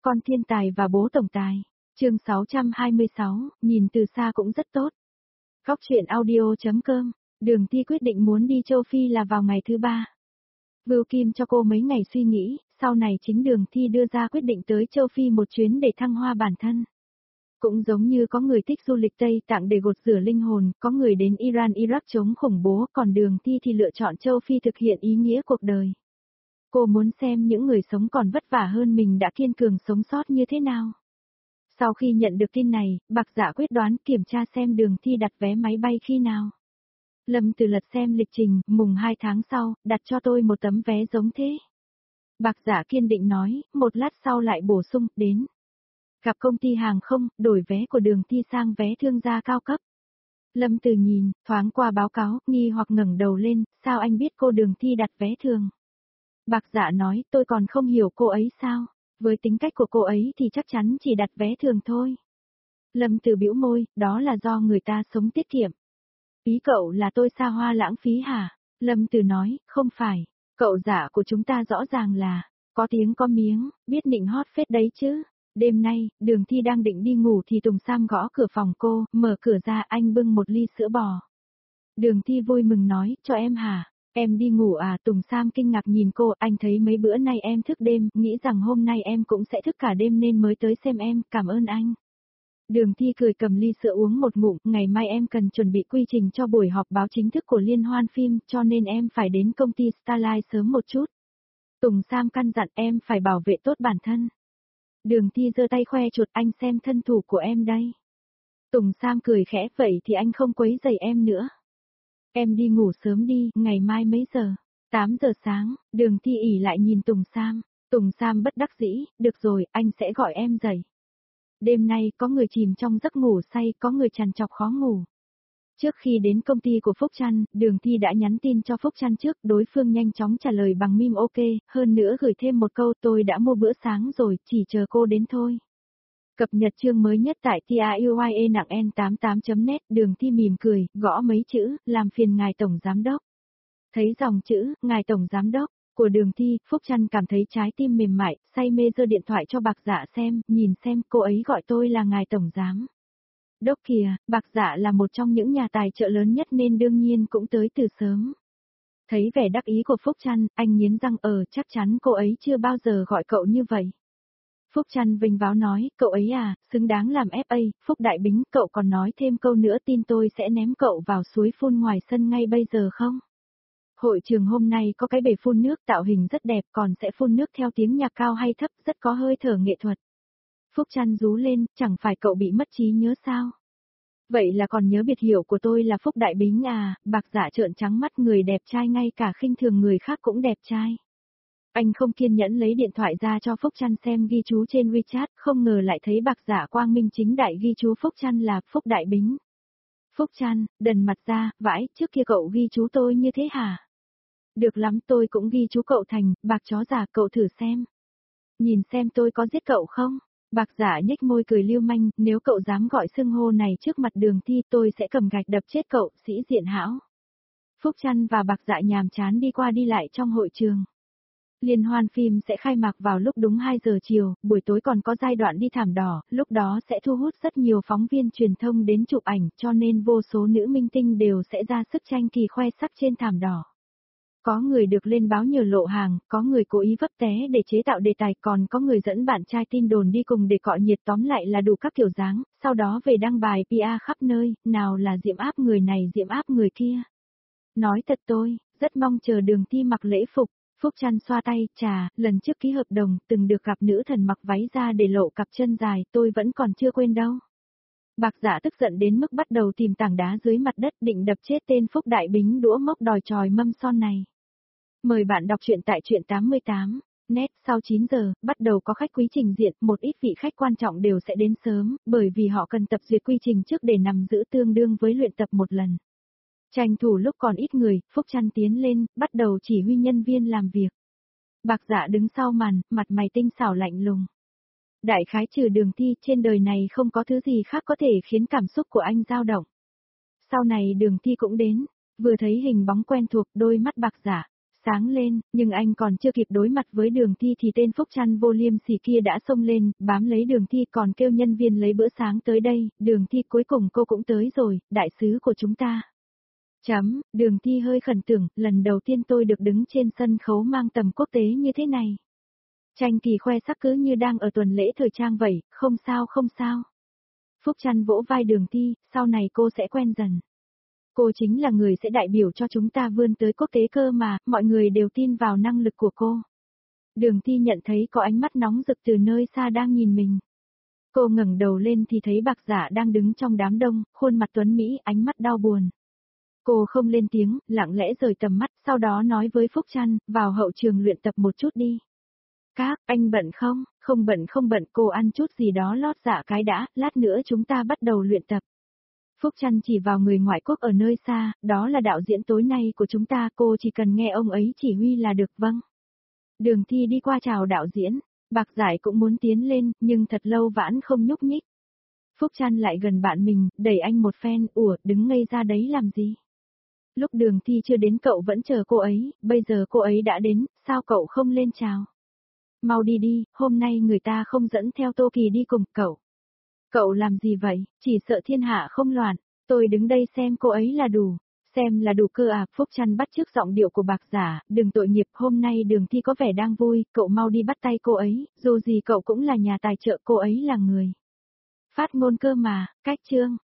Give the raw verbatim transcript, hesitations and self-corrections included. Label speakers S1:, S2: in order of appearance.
S1: Con thiên tài và bố tổng tài. Chương sáu trăm hai mươi sáu, nhìn từ xa cũng rất tốt. Góc truyện audio chấm com. Đường Thi quyết định muốn đi châu Phi là vào ngày thứ ba. Vưu Kim cho cô mấy ngày suy nghĩ, sau này chính Đường Thi đưa ra quyết định tới châu Phi một chuyến để thăng hoa bản thân. Cũng giống như có người thích du lịch Tây Tạng để gột rửa linh hồn, có người đến Iran Iraq chống khủng bố, còn Đường Thi thì lựa chọn châu Phi thực hiện ý nghĩa cuộc đời. Cô muốn xem những người sống còn vất vả hơn mình đã kiên cường sống sót như thế nào. Sau khi nhận được tin này, Bạc Dạ quyết đoán kiểm tra xem Đường Thi đặt vé máy bay khi nào. Lâm Từ lật xem lịch trình, mùng hai tháng sau, đặt cho tôi một tấm vé giống thế. Bạc Dạ kiên định nói, một lát sau lại bổ sung, đến. Gặp công ty hàng không, đổi vé của Đường Thi sang vé thương gia cao cấp. Lâm Từ nhìn, thoáng qua báo cáo, nghi hoặc ngẩng đầu lên, sao anh biết cô Đường Thi đặt vé thường? Bạc Dạ nói, tôi còn không hiểu cô ấy sao, với tính cách của cô ấy thì chắc chắn chỉ đặt vé thường thôi. Lâm Từ bĩu môi, đó là do người ta sống tiết kiệm. Ý cậu là tôi xa hoa lãng phí hả? Lâm Từ nói, không phải, cậu Dạ của chúng ta rõ ràng là, có tiếng có miếng, biết nịnh hót phết đấy chứ. Đêm nay, Đường Thi đang định đi ngủ thì Tùng Sam gõ cửa phòng cô, mở cửa ra anh bưng một ly sữa bò. Đường Thi vui mừng nói, cho em hả? Em đi ngủ à? Tùng Sam kinh ngạc nhìn cô, anh thấy mấy bữa nay em thức đêm, nghĩ rằng hôm nay em cũng sẽ thức cả đêm nên mới tới xem em, cảm ơn anh. Đường Thi cười cầm ly sữa uống một ngụm, ngày mai em cần chuẩn bị quy trình cho buổi họp báo chính thức của liên hoan phim, cho nên em phải đến công ty Starlight sớm một chút. Tùng Sam căn dặn em phải bảo vệ tốt bản thân. Đường Thi giơ tay khoe chuột, anh xem thân thủ của em đây. Tùng Sam cười khẽ, vậy thì anh không quấy rầy em nữa. Em đi ngủ sớm đi, ngày mai mấy giờ? tám giờ sáng, Đường Thi ỉ lại nhìn Tùng Sam. Tùng Sam bất đắc dĩ, được rồi, anh sẽ gọi em dậy. Đêm nay có người chìm trong giấc ngủ say, có người trằn trọc khó ngủ. Trước khi đến công ty của Phúc Trăn, Đường Thi đã nhắn tin cho Phúc Trăn trước, đối phương nhanh chóng trả lời bằng meme ok, hơn nữa gửi thêm một câu tôi đã mua bữa sáng rồi, chỉ chờ cô đến thôi. Cập nhật chương mới nhất tại tiuye nặng en tám mươi tám chấm net, Đường Thi mỉm cười, gõ mấy chữ, làm phiền ngài tổng giám đốc. Thấy dòng chữ, ngài tổng giám đốc, của Đường Thi, Phúc Trăn cảm thấy trái tim mềm mại, say mê giơ điện thoại cho Bạc Dạ xem, nhìn xem, cô ấy gọi tôi là ngài tổng giám đốc kìa. Bạc Dạ là một trong những nhà tài trợ lớn nhất nên đương nhiên cũng tới từ sớm. Thấy vẻ đắc ý của Phúc Trăn, anh nghiến răng ờ chắc chắn cô ấy chưa bao giờ gọi cậu như vậy. Phúc Trăn vinh váo nói, cậu ấy à, xứng đáng làm ép a, Phúc Đại Bính, cậu còn nói thêm câu nữa tin tôi sẽ ném cậu vào suối phun ngoài sân ngay bây giờ không? Hội trường hôm nay có cái bể phun nước tạo hình rất đẹp, còn sẽ phun nước theo tiếng nhạc cao hay thấp, rất có hơi thở nghệ thuật. Phúc Trăn rú lên, chẳng phải cậu bị mất trí nhớ sao? Vậy là còn nhớ biệt hiệu của tôi là Phúc Đại Bính à? Bạc Dạ trợn trắng mắt, người đẹp trai ngay cả khinh thường người khác cũng đẹp trai. Anh không kiên nhẫn lấy điện thoại ra cho Phúc Trăn xem ghi chú trên WeChat, không ngờ lại thấy Bạc Dạ quang minh chính đại ghi chú Phúc Trăn là Phúc Đại Bính. Phúc Trăn, đần mặt ra, vãi, trước kia cậu ghi chú tôi như thế hả? Được lắm, tôi cũng ghi chú cậu thành, Bạc chó giả, cậu thử xem. Nhìn xem tôi có giết cậu không? Bạc Dạ nhếch môi cười lưu manh, nếu cậu dám gọi xưng hô này trước mặt Đường Thi tôi sẽ cầm gạch đập chết cậu, sĩ diện hão. Phúc Trăn và Bạc Dạ nhàm chán đi qua đi lại trong hội trường. Liên hoan phim sẽ khai mạc vào lúc đúng hai giờ chiều, buổi tối còn có giai đoạn đi thảm đỏ, lúc đó sẽ thu hút rất nhiều phóng viên truyền thông đến chụp ảnh, cho nên vô số nữ minh tinh đều sẽ ra sức tranh kỳ khoe sắc trên thảm đỏ. Có người được lên báo nhờ lộ hàng, có người cố ý vấp té để chế tạo đề tài, còn có người dẫn bạn trai tin đồn đi cùng để cọ nhiệt, tóm lại là đủ các kiểu dáng, sau đó về đăng bài pê e khắp nơi, nào là diễm áp người này diễm áp người kia. Nói thật tôi, rất mong chờ Đường Thi mặc lễ phục. Phúc Trăn xoa tay, chà, lần trước ký hợp đồng, từng được gặp nữ thần mặc váy ra để lộ cặp chân dài, tôi vẫn còn chưa quên đâu. Bạc Dạ tức giận đến mức bắt đầu tìm tảng đá dưới mặt đất định đập chết tên Phúc Đại Bính đũa mốc đòi tròi mâm son này. Mời bạn đọc truyện tại truyện tám mươi tám net, sau chín giờ, bắt đầu có khách quý trình diện, một ít vị khách quan trọng đều sẽ đến sớm, bởi vì họ cần tập duyệt quy trình trước để nằm giữ tương đương với luyện tập một lần. Tranh thủ lúc còn ít người, Phúc Trăn tiến lên, bắt đầu chỉ huy nhân viên làm việc. Bạc Dạ đứng sau màn, mặt mày tinh xảo lạnh lùng. Đại khái trừ Đường Thi, trên đời này không có thứ gì khác có thể khiến cảm xúc của anh dao động. Sau này Đường Thi cũng đến, vừa thấy hình bóng quen thuộc, đôi mắt Bạc Dạ sáng lên, nhưng anh còn chưa kịp đối mặt với Đường Thi thì tên Phúc Trăn vô liêm sỉ kia đã xông lên, bám lấy Đường Thi còn kêu nhân viên lấy bữa sáng tới đây, Đường Thi cuối cùng cô cũng tới rồi, đại sứ của chúng ta. Chấm, Đường Thi hơi khẩn tưởng, lần đầu tiên tôi được đứng trên sân khấu mang tầm quốc tế như thế này. Tranh kỳ khoe sắc cứ như đang ở tuần lễ thời trang vậy, không sao không sao. Phúc Trăn vỗ vai Đường Thi, sau này cô sẽ quen dần. Cô chính là người sẽ đại biểu cho chúng ta vươn tới quốc tế cơ mà, mọi người đều tin vào năng lực của cô. Đường Thi nhận thấy có ánh mắt nóng rực từ nơi xa đang nhìn mình. Cô ngẩng đầu lên thì thấy Bạc Giả đang đứng trong đám đông, khuôn mặt tuấn Mỹ, ánh mắt đau buồn. Cô không lên tiếng, lặng lẽ rời tầm mắt, sau đó nói với Phúc Trăn, vào hậu trường luyện tập một chút đi. Các, anh bận không? Không bận không bận, cô ăn chút gì đó lót dạ cái đã, lát nữa chúng ta bắt đầu luyện tập. Phúc Trăn chỉ vào người ngoại quốc ở nơi xa, đó là đạo diễn tối nay của chúng ta, cô chỉ cần nghe ông ấy chỉ huy là được, vâng. Đường Thi đi qua chào đạo diễn, Bạc Giải cũng muốn tiến lên, nhưng thật lâu vãn không nhúc nhích. Phúc Trăn lại gần bạn mình, đẩy anh một phen, ủa, đứng ngây ra đấy làm gì? Lúc Đường Thi chưa đến cậu vẫn chờ cô ấy, bây giờ cô ấy đã đến, sao cậu không lên chào? Mau đi đi, hôm nay người ta không dẫn theo Tô Kỳ đi cùng cậu. Cậu làm gì vậy, chỉ sợ thiên hạ không loạn, tôi đứng đây xem cô ấy là đủ, xem là đủ cơ à. Phúc Trăn bắt chước giọng điệu của Bạc Giả, đừng tội nghiệp, hôm nay Đường Thi có vẻ đang vui, cậu mau đi bắt tay cô ấy, dù gì cậu cũng là nhà tài trợ, cô ấy là người phát ngôn cơ mà, cách chương.